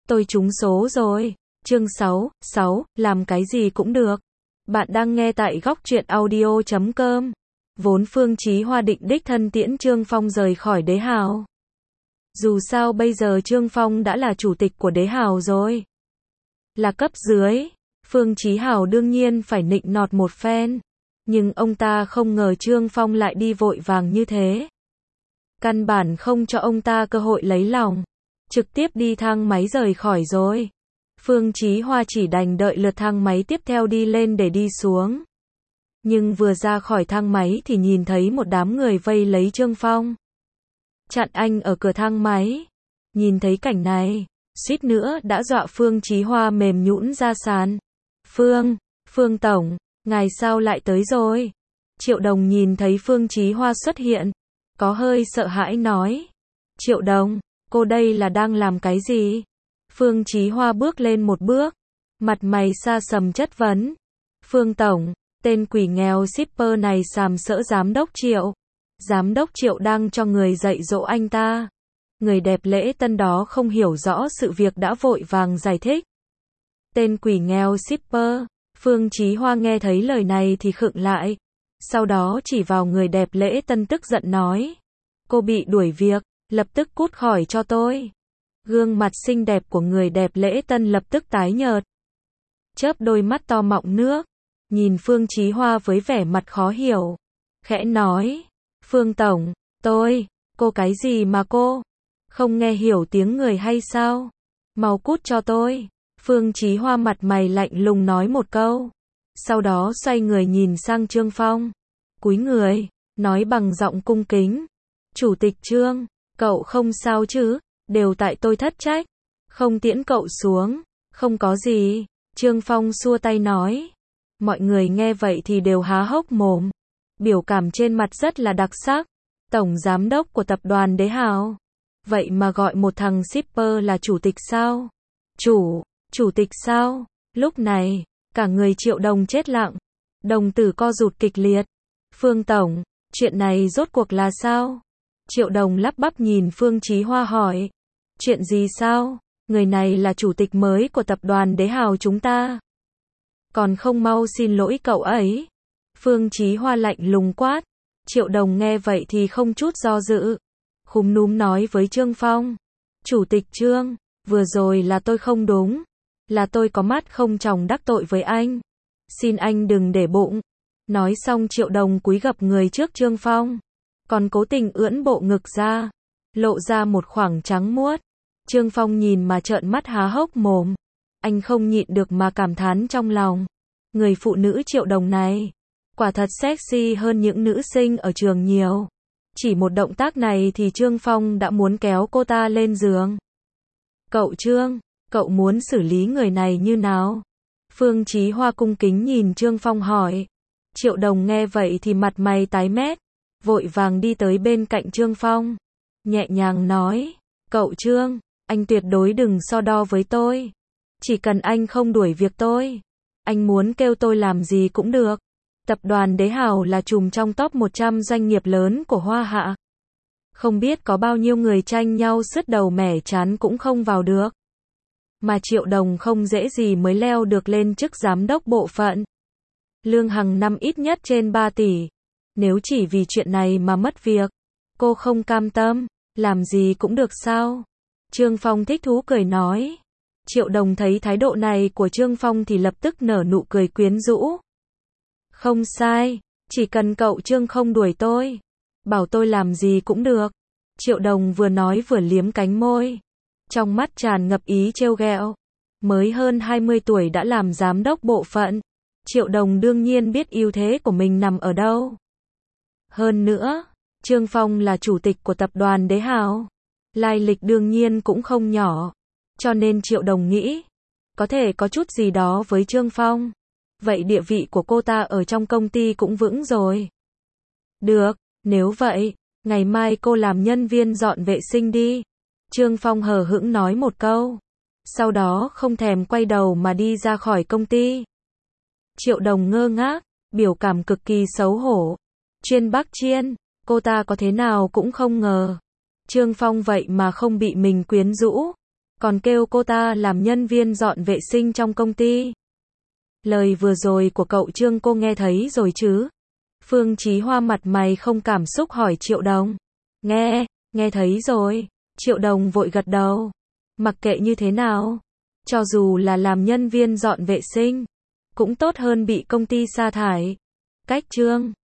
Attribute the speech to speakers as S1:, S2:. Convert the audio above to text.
S1: Tôi trúng số rồi. Chương 6, làm cái gì cũng được. Bạn đang nghe tại góc truyện audio.com. Vốn Phương Chí Hoa định đích thân tiễn Trương Phong rời khỏi Đế Hào. Dù sao bây giờ Trương Phong đã là chủ tịch của Đế Hào rồi. Là cấp dưới, Phương Chí Hào đương nhiên phải nịnh nọt một phen. Nhưng ông ta không ngờ Trương Phong lại đi vội vàng như thế. Căn bản không cho ông ta cơ hội lấy lòng. Trực tiếp đi thang máy rời khỏi rồi. Phương Chí Hoa chỉ đành đợi lượt thang máy tiếp theo đi lên để đi xuống. Nhưng vừa ra khỏi thang máy thì nhìn thấy một đám người vây lấy Trương Phong. Chặn anh ở cửa thang máy. Nhìn thấy cảnh này, suýt nữa đã dọa Phương Chí Hoa mềm nhũn ra sàn. Phương Tổng, ngài sao lại tới rồi? Triệu Đồng nhìn thấy Phương Chí Hoa xuất hiện, có hơi sợ hãi nói. Triệu Đồng, cô đây là đang làm cái gì? Phương Chí Hoa bước lên một bước, mặt mày xa sầm chất vấn. Phương Tổng, tên quỷ nghèo shipper này sàm sỡ giám đốc Triệu. Giám đốc Triệu đang cho người dạy dỗ anh ta. Người đẹp lễ tân đó không hiểu rõ sự việc đã vội vàng giải thích. Tên quỷ nghèo shipper. Phương Chí Hoa nghe thấy lời này thì khựng lại. Sau đó chỉ vào người đẹp lễ tân tức giận nói. Cô bị đuổi việc, lập tức cút khỏi cho tôi. Gương mặt xinh đẹp của người đẹp lễ tân lập tức tái nhợt. Chớp đôi mắt to mọng nước. Nhìn Phương Chí Hoa với vẻ mặt khó hiểu. Khẽ nói. Phương Tổng, cô cái gì mà cô? Không nghe hiểu tiếng người hay sao? Mau cút cho tôi. Phương Chí Hoa mặt mày lạnh lùng nói một câu. Sau đó xoay người nhìn sang Trương Phong. Cúi người, nói bằng giọng cung kính. Chủ tịch Trương, cậu không sao chứ? Đều tại tôi thất trách. Không tiễn cậu xuống. Không có gì. Trương Phong xua tay nói. Mọi người nghe vậy thì đều há hốc mồm. Biểu cảm trên mặt rất là đặc sắc. Tổng giám đốc của tập đoàn Đế Hào. Vậy mà gọi một thằng shipper là chủ tịch sao? Chủ tịch sao? Lúc này, cả người Triệu Đồng chết lặng. Đồng tử co rụt kịch liệt. Phương Tổng, chuyện này rốt cuộc là sao? Triệu Đồng lắp bắp nhìn Phương Chí Hoa hỏi. Chuyện gì sao? Người này là chủ tịch mới của tập đoàn Đế Hào chúng ta. Còn không mau xin lỗi cậu ấy. Phương Chí Hoa lạnh lùng quát. Triệu Đồng nghe vậy thì không chút do dự. Khúm núm nói với Trương Phong. Chủ tịch Trương, vừa rồi là tôi không đúng. Là tôi có mắt không tròng đắc tội với anh. Xin anh đừng để bụng. Nói xong Triệu Đồng cúi gập người trước Trương Phong. Còn cố tình ưỡn bộ ngực ra. Lộ ra một khoảng trắng muốt. Trương Phong nhìn mà trợn mắt há hốc mồm. Anh không nhịn được mà cảm thán trong lòng. Người phụ nữ Triệu Đồng này, quả thật sexy hơn những nữ sinh ở trường nhiều. Chỉ một động tác này thì Trương Phong đã muốn kéo cô ta lên giường. Cậu Trương, cậu muốn xử lý người này như nào? Phương Chí Hoa cung kính nhìn Trương Phong hỏi. Triệu Đồng nghe vậy thì mặt mày tái mét, vội vàng đi tới bên cạnh Trương Phong. Nhẹ nhàng nói, cậu Trương, anh tuyệt đối đừng so đo với tôi. Chỉ cần anh không đuổi việc tôi, anh muốn kêu tôi làm gì cũng được. Tập đoàn Đế Hào là trùm trong top 100 doanh nghiệp lớn của Hoa Hạ. Không biết có bao nhiêu người tranh nhau sứt đầu mẻ chán cũng không vào được. Mà Triệu Đồng không dễ gì mới leo được lên chức giám đốc bộ phận. Lương hàng năm ít nhất trên 3 tỷ. Nếu chỉ vì chuyện này mà mất việc, cô không cam tâm, làm gì cũng được sao? Trương Phong thích thú cười nói. Triệu Đồng thấy thái độ này của Trương Phong thì lập tức nở nụ cười quyến rũ. Không sai, chỉ cần cậu Trương không đuổi tôi, bảo tôi làm gì cũng được. Triệu Đồng vừa nói vừa liếm cánh môi. Trong mắt tràn ngập ý trêu ghẹo. Mới hơn 20 tuổi đã làm giám đốc bộ phận. Triệu Đồng đương nhiên biết ưu thế của mình nằm ở đâu. Hơn nữa, Trương Phong là chủ tịch của tập đoàn Đế Hào. Lai lịch đương nhiên cũng không nhỏ. Cho nên Triệu Đồng nghĩ, có thể có chút gì đó với Trương Phong. Vậy địa vị của cô ta ở trong công ty cũng vững rồi. Được, nếu vậy, ngày mai cô làm nhân viên dọn vệ sinh đi. Trương Phong hờ hững nói một câu. Sau đó không thèm quay đầu mà đi ra khỏi công ty. Triệu Đồng ngơ ngác, biểu cảm cực kỳ xấu hổ. Chuyên Bắc Chiên, cô ta có thế nào cũng không ngờ. Trương Phong vậy mà không bị mình quyến rũ. còn kêu cô ta làm nhân viên dọn vệ sinh trong công ty. Lời vừa rồi của cậu Trương cô nghe thấy rồi chứ? Phương Chí Hoa mặt mày không cảm xúc hỏi Triệu Đồng. Nghe thấy rồi. Triệu Đồng vội gật đầu. Mặc kệ như thế nào, cho dù là làm nhân viên dọn vệ sinh, cũng tốt hơn bị công ty sa thải. Cách Trương